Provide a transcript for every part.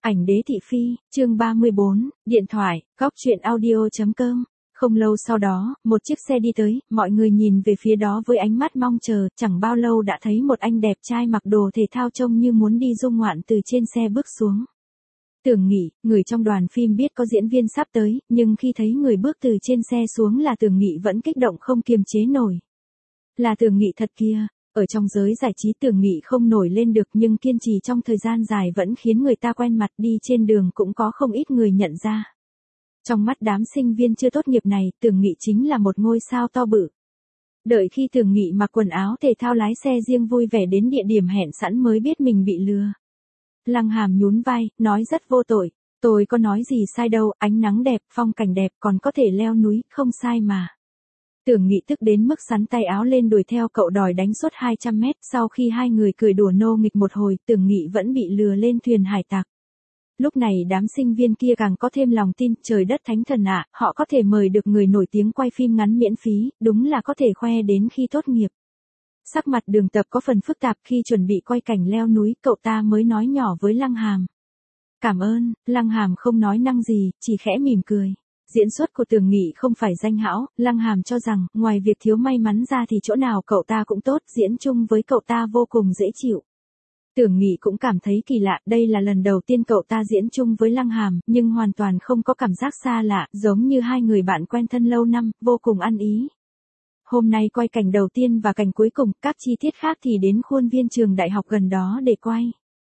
Ảnh đế thị phi, chương 34, điện thoại, góc truyện audio.com. Không lâu sau đó, một chiếc xe đi tới, mọi người nhìn về phía đó với ánh mắt mong chờ, chẳng bao lâu đã thấy một anh đẹp trai mặc đồ thể thao trông như muốn đi du ngoạn từ trên xe bước xuống. Tưởng Nghị, người trong đoàn phim biết có diễn viên sắp tới, nhưng khi thấy người bước từ trên xe xuống là Tưởng Nghị vẫn kích động không kiềm chế nổi. Là Tưởng Nghị thật kia. Ở trong giới giải trí Tưởng Nghị không nổi lên được nhưng kiên trì trong thời gian dài vẫn khiến người ta quen mặt, đi trên đường cũng có không ít người nhận ra. Trong mắt đám sinh viên chưa tốt nghiệp này, Tưởng Nghị chính là một ngôi sao to bự. Đợi khi Tưởng Nghị mặc quần áo thể thao lái xe riêng vui vẻ đến địa điểm hẹn sẵn mới biết mình bị lừa. Lăng Hàm nhún vai, nói rất vô tội, tôi có nói gì sai đâu, ánh nắng đẹp, phong cảnh đẹp, còn có thể leo núi, không sai mà. Tưởng Nghị tức đến mức sắn tay áo lên đuổi theo cậu đòi đánh suốt 200 mét, sau khi hai người cười đùa nô nghịch một hồi, Tưởng Nghị vẫn bị lừa lên thuyền hải tặc. Lúc này đám sinh viên kia càng có thêm lòng tin, trời đất thánh thần ạ, họ có thể mời được người nổi tiếng quay phim ngắn miễn phí, đúng là có thể khoe đến khi tốt nghiệp. Sắc mặt Đường Tập có phần phức tạp khi chuẩn bị quay cảnh leo núi, cậu ta mới nói nhỏ với Lăng Hàm. Cảm ơn, Lăng Hàm không nói năng gì, chỉ khẽ mỉm cười. Diễn xuất của Tưởng Nghị không phải danh hão, Lăng Hàm cho rằng, ngoài việc thiếu may mắn ra thì chỗ nào cậu ta cũng tốt, diễn chung với cậu ta vô cùng dễ chịu. Tưởng Nghị cũng cảm thấy kỳ lạ, đây là lần đầu tiên cậu ta diễn chung với Lăng Hàm, nhưng hoàn toàn không có cảm giác xa lạ, giống như hai người bạn quen thân lâu năm, vô cùng ăn ý. Hôm nay quay cảnh đầu tiên và cảnh cuối cùng, các chi tiết khác thì đến khuôn viên trường đại học gần đó để quay.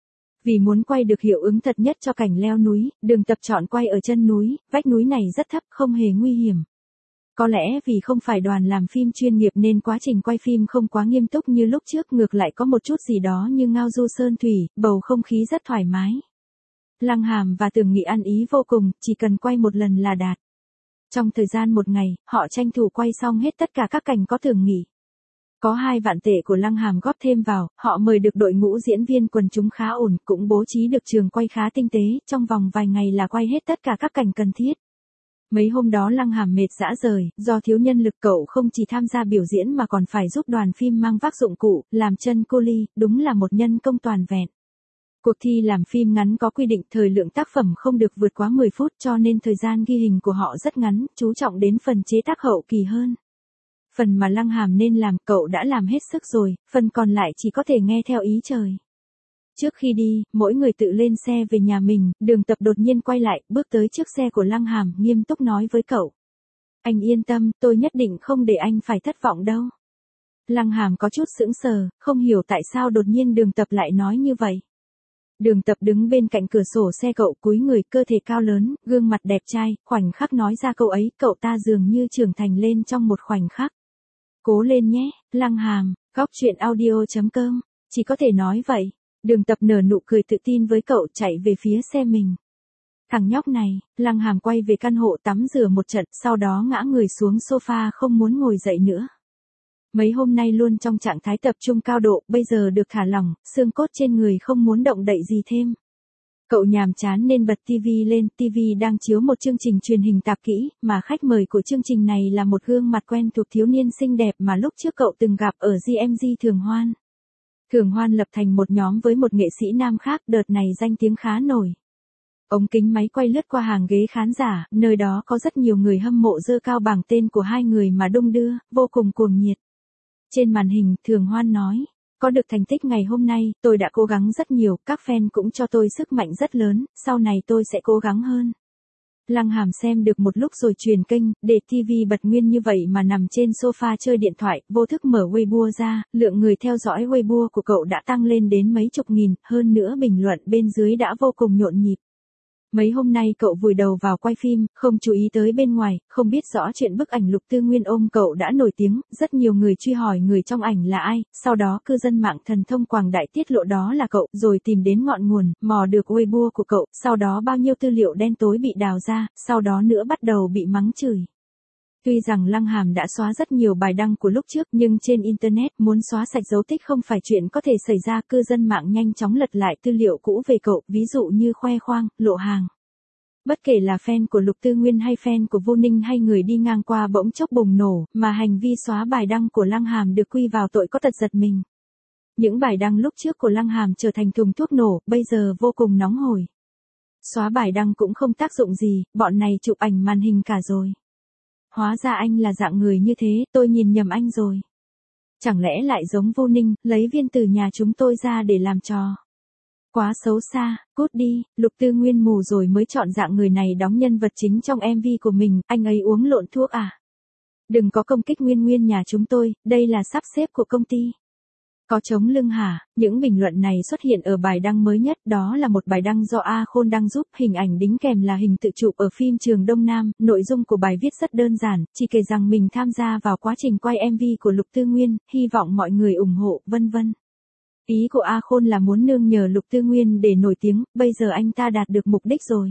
Vì muốn quay được hiệu ứng thật nhất cho cảnh leo núi, Đường Tập chọn quay ở chân núi, vách núi này rất thấp, không hề nguy hiểm. Có lẽ vì không phải đoàn làm phim chuyên nghiệp nên quá trình quay phim không quá nghiêm túc như lúc trước, ngược lại có một chút gì đó như ngao du sơn thủy, bầu không khí rất thoải mái. Lăng Hàm và Tưởng Nghị ăn ý vô cùng, chỉ cần quay một lần là đạt. Trong thời gian một ngày, họ tranh thủ quay xong hết tất cả các cảnh có Tưởng Nghị. Có 2 vạn tệ của Lăng Hàm góp thêm vào, họ mời được đội ngũ diễn viên quần chúng khá ổn, cũng bố trí được trường quay khá tinh tế, trong vòng vài ngày là quay hết tất cả các cảnh cần thiết. Mấy hôm đó Lăng Hàm mệt rã rời, do thiếu nhân lực cậu không chỉ tham gia biểu diễn mà còn phải giúp đoàn phim mang vác dụng cụ, làm chân cô ly, đúng là một nhân công toàn vẹn. Cuộc thi làm phim ngắn có quy định thời lượng tác phẩm không được vượt quá 10 phút cho nên thời gian ghi hình của họ rất ngắn, chú trọng đến phần chế tác hậu kỳ hơn. Phần mà Lăng Hàm nên làm cậu đã làm hết sức rồi, phần còn lại chỉ có thể nghe theo ý trời. Trước khi đi, mỗi người tự lên xe về nhà mình, Đường Tập đột nhiên quay lại, bước tới trước xe của Lăng Hàm, nghiêm túc nói với cậu. Anh yên tâm, tôi nhất định không để anh phải thất vọng đâu. Lăng Hàm có chút sững sờ, không hiểu tại sao đột nhiên Đường Tập lại nói như vậy. Đường Tập đứng bên cạnh cửa sổ xe cậu, cúi người, cơ thể cao lớn, gương mặt đẹp trai, khoảnh khắc nói ra câu ấy, cậu ta dường như trưởng thành lên trong một khoảnh khắc. Cố lên nhé, Lăng Hàm, góc truyện audio.com, chỉ có thể nói vậy. Đường Tập nở nụ cười tự tin với cậu, chạy về phía xe mình. Thằng nhóc này, Lăng Hàm quay về căn hộ tắm rửa một trận, sau đó ngã người xuống sofa không muốn ngồi dậy nữa. Mấy hôm nay luôn trong trạng thái tập trung cao độ, bây giờ được thả lỏng, xương cốt trên người không muốn động đậy gì thêm. Cậu nhàm chán nên bật tivi lên, tivi đang chiếu một chương trình truyền hình tạp kỹ, mà khách mời của chương trình này là một gương mặt quen thuộc thiếu niên xinh đẹp mà lúc trước cậu từng gặp ở GMG Thường Hoan. Thường Hoan lập thành một nhóm với một nghệ sĩ nam khác, đợt này danh tiếng khá nổi. Ống kính máy quay lướt qua hàng ghế khán giả, nơi đó có rất nhiều người hâm mộ giơ cao bảng tên của hai người mà đung đưa, vô cùng cuồng nhiệt. Trên màn hình, Thường Hoan nói, có được thành tích ngày hôm nay, tôi đã cố gắng rất nhiều, các fan cũng cho tôi sức mạnh rất lớn, sau này tôi sẽ cố gắng hơn. Lăng Hàm xem được một lúc rồi chuyển kênh, để TV bật nguyên như vậy mà nằm trên sofa chơi điện thoại, vô thức mở Weibo ra, lượng người theo dõi Weibo của cậu đã tăng lên đến mấy chục nghìn, hơn nữa bình luận bên dưới đã vô cùng nhộn nhịp. Mấy hôm nay cậu vùi đầu vào quay phim, không chú ý tới bên ngoài, không biết rõ chuyện bức ảnh Lục Tư Nguyên ôm cậu đã nổi tiếng, rất nhiều người truy hỏi người trong ảnh là ai, sau đó cư dân mạng thần thông quảng đại tiết lộ đó là cậu, rồi tìm đến ngọn nguồn, mò được Weibo của cậu, sau đó bao nhiêu tư liệu đen tối bị đào ra, sau đó nữa bắt đầu bị mắng chửi. Tuy rằng Lăng Hàm đã xóa rất nhiều bài đăng của lúc trước, nhưng trên Internet muốn xóa sạch dấu tích không phải chuyện có thể xảy ra, cư dân mạng nhanh chóng lật lại tư liệu cũ về cậu, ví dụ như khoe khoang, lộ hàng. Bất kể là fan của Lục Tư Nguyên hay fan của Vô Ninh hay người đi ngang qua bỗng chốc bùng nổ, mà hành vi xóa bài đăng của Lăng Hàm được quy vào tội có tật giật mình. Những bài đăng lúc trước của Lăng Hàm trở thành thùng thuốc nổ, bây giờ vô cùng nóng hổi. Xóa bài đăng cũng không tác dụng gì, bọn này chụp ảnh màn hình cả rồi. Hóa ra anh là dạng người như thế, tôi nhìn nhầm anh rồi. Chẳng lẽ lại giống Vô Ninh, lấy viên từ nhà chúng tôi ra để làm trò. Quá xấu xa, cút đi, Lục Tư Nguyên mù rồi mới chọn dạng người này đóng nhân vật chính trong MV của mình, anh ấy uống lộn thuốc à? Đừng có công kích Nguyên Nguyên nhà chúng tôi, đây là sắp xếp của công ty. Có chống lưng hả? Những bình luận này xuất hiện ở bài đăng mới nhất, đó là một bài đăng do A Khôn đăng giúp, hình ảnh đính kèm là hình tự chụp ở phim Trường Đông Nam, nội dung của bài viết rất đơn giản, chỉ kể rằng mình tham gia vào quá trình quay MV của Lục Tư Nguyên, hy vọng mọi người ủng hộ, vân vân. Ý của A Khôn là muốn nương nhờ Lục Tư Nguyên để nổi tiếng, bây giờ anh ta đạt được mục đích rồi.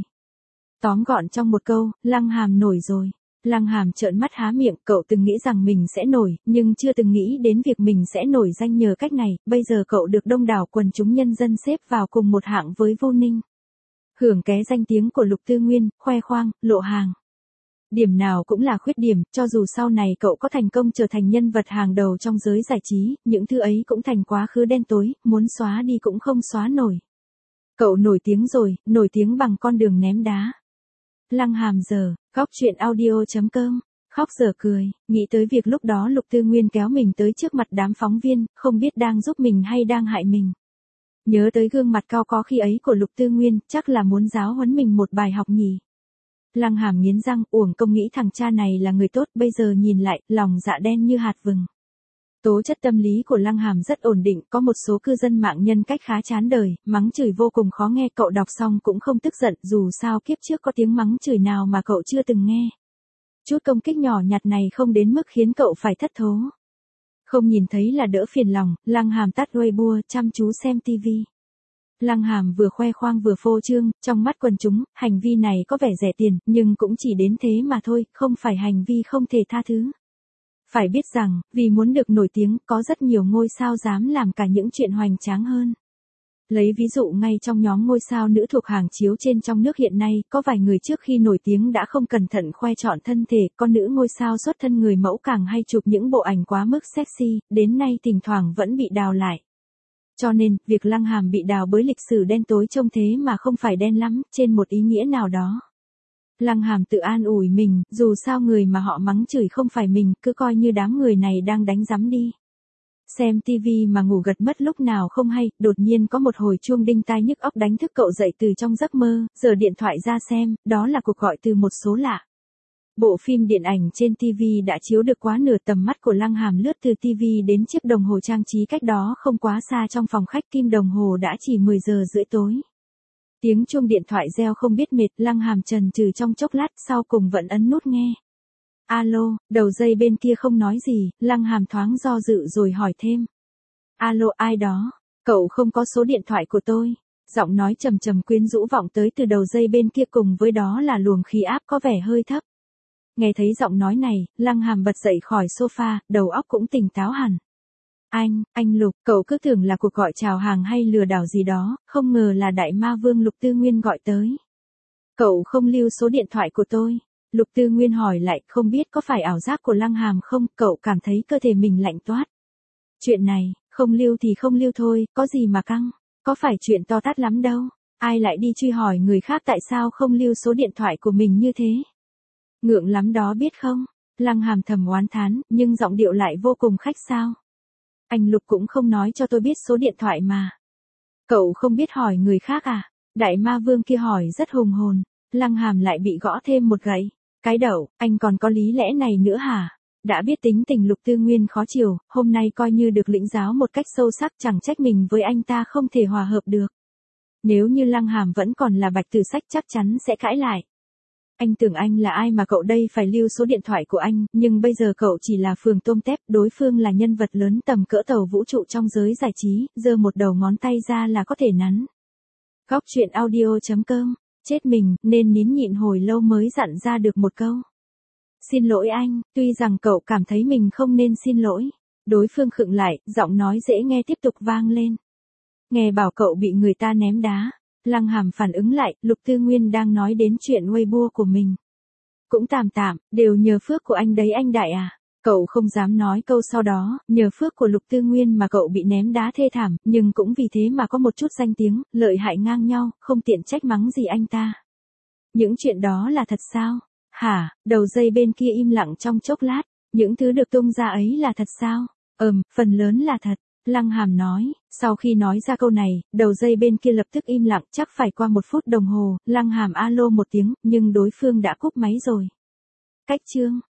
Tóm gọn trong một câu, Lăng Hàm nổi rồi. Lăng Hàm trợn mắt há miệng, cậu từng nghĩ rằng mình sẽ nổi, nhưng chưa từng nghĩ đến việc mình sẽ nổi danh nhờ cách này, bây giờ cậu được đông đảo quần chúng nhân dân xếp vào cùng một hạng với Vô Ninh. Hưởng ké danh tiếng của Lục Tư Nguyên, khoe khoang, lộ hàng. Điểm nào cũng là khuyết điểm, cho dù sau này cậu có thành công trở thành nhân vật hàng đầu trong giới giải trí, những thứ ấy cũng thành quá khứ đen tối, muốn xóa đi cũng không xóa nổi. Cậu nổi tiếng rồi, nổi tiếng bằng con đường ném đá. Lăng Hàm giờ, khóc chuyện audio.com, khóc giờ cười, nghĩ tới việc lúc đó Lục Tư Nguyên kéo mình tới trước mặt đám phóng viên, không biết đang giúp mình hay đang hại mình. Nhớ tới gương mặt cao có khi ấy của Lục Tư Nguyên, chắc là muốn giáo huấn mình một bài học nhỉ. Lăng Hàm nghiến răng, uổng công nghĩ thằng cha này là người tốt, bây giờ nhìn lại, lòng dạ đen như hạt vừng. Tố chất tâm lý của Lăng Hàm rất ổn định, có một số cư dân mạng nhân cách khá chán đời, mắng chửi vô cùng khó nghe, cậu đọc xong cũng không tức giận, dù sao kiếp trước có tiếng mắng chửi nào mà cậu chưa từng nghe. Chút công kích nhỏ nhặt này không đến mức khiến cậu phải thất thố. Không nhìn thấy là đỡ phiền lòng, Lăng Hàm tắt Weibo, chăm chú xem TV. Lăng Hàm vừa khoe khoang vừa phô trương, trong mắt quần chúng, hành vi này có vẻ rẻ tiền, nhưng cũng chỉ đến thế mà thôi, không phải hành vi không thể tha thứ. Phải biết rằng, vì muốn được nổi tiếng, có rất nhiều ngôi sao dám làm cả những chuyện hoành tráng hơn. Lấy ví dụ ngay trong nhóm ngôi sao nữ thuộc hàng chiếu trên trong nước hiện nay, có vài người trước khi nổi tiếng đã không cẩn thận khoe trọn thân thể, con nữ ngôi sao xuất thân người mẫu càng hay chụp những bộ ảnh quá mức sexy, đến nay thỉnh thoảng vẫn bị đào lại. Cho nên, việc Lăng Hàm bị đào bới lịch sử đen tối trông thế mà không phải đen lắm, trên một ý nghĩa nào đó. Lăng Hàm tự an ủi mình, dù sao người mà họ mắng chửi không phải mình, cứ coi như đám người này đang đánh rắm đi. Xem tivi mà ngủ gật mất lúc nào không hay, đột nhiên có một hồi chuông đinh tai nhức óc đánh thức cậu dậy từ trong giấc mơ, giở điện thoại ra xem, đó là cuộc gọi từ một số lạ. Bộ phim điện ảnh trên TV đã chiếu được quá nửa, tầm mắt của Lăng Hàm lướt từ TV đến chiếc đồng hồ trang trí cách đó không quá xa trong phòng khách, kim đồng hồ đã chỉ 10 giờ rưỡi tối. Tiếng chuông điện thoại reo không biết mệt, Lăng Hàm chần chừ trong chốc lát, sau cùng vẫn ấn nút nghe. Alo, đầu dây bên kia không nói gì, Lăng Hàm thoáng do dự rồi hỏi thêm. Alo, ai đó? Cậu không có số điện thoại của tôi. Giọng nói trầm trầm quyến rũ vọng tới từ đầu dây bên kia, cùng với đó là luồng khí áp có vẻ hơi thấp. Nghe thấy giọng nói này, Lăng Hàm bật dậy khỏi sofa, đầu óc cũng tỉnh táo hẳn. Anh Lục, cậu cứ tưởng là cuộc gọi chào hàng hay lừa đảo gì đó, không ngờ là đại ma vương Lục Tư Nguyên gọi tới. Cậu không lưu số điện thoại của tôi. Lục Tư Nguyên hỏi lại, không biết có phải ảo giác của Lăng Hàm không, cậu cảm thấy cơ thể mình lạnh toát. Chuyện này, không lưu thì không lưu thôi, có gì mà căng, có phải chuyện to tát lắm đâu, ai lại đi truy hỏi người khác tại sao không lưu số điện thoại của mình như thế. Ngượng lắm đó biết không, Lăng Hàm thầm oán thán, nhưng giọng điệu lại vô cùng khách sáo. Anh Lục cũng không nói cho tôi biết số điện thoại mà. Cậu không biết hỏi người khác à? Đại ma vương kia hỏi rất hùng hồn. Lăng Hàm lại bị gõ thêm một gậy. Cái đậu, anh còn có lý lẽ này nữa hả? Đã biết tính tình Lục Tư Nguyên khó chiều, hôm nay coi như được lĩnh giáo một cách sâu sắc, chẳng trách mình với anh ta không thể hòa hợp được. Nếu như Lăng Hàm vẫn còn là bạch tử sách chắc chắn sẽ cãi lại. Anh tưởng anh là ai mà cậu đây phải lưu số điện thoại của anh, nhưng bây giờ cậu chỉ là phường tôm tép, đối phương là nhân vật lớn tầm cỡ tàu vũ trụ trong giới giải trí, giơ một đầu ngón tay ra là có thể nắn. Góc chuyện audio.com, chết mình, nên nín nhịn hồi lâu mới dặn ra được một câu. Xin lỗi anh, tuy rằng cậu cảm thấy mình không nên xin lỗi. Đối phương khựng lại, giọng nói dễ nghe tiếp tục vang lên. Nghe bảo cậu bị người ta ném đá. Lăng Hàm phản ứng lại, Lục Tư Nguyên đang nói đến chuyện Weibo của mình. Cũng tạm tạm, đều nhờ phước của anh đấy anh đại à. Cậu không dám nói câu sau đó, nhờ phước của Lục Tư Nguyên mà cậu bị ném đá thê thảm, nhưng cũng vì thế mà có một chút danh tiếng, lợi hại ngang nhau, không tiện trách mắng gì anh ta. Những chuyện đó là thật sao? Hả? Đầu dây bên kia im lặng trong chốc lát, những thứ được tung ra ấy là thật sao? Phần lớn là thật. Lăng Hàm nói, sau khi nói ra câu này, đầu dây bên kia lập tức im lặng, chắc phải qua 1 phút đồng hồ, Lăng Hàm alo một tiếng, nhưng đối phương đã cúp máy rồi. Cách chương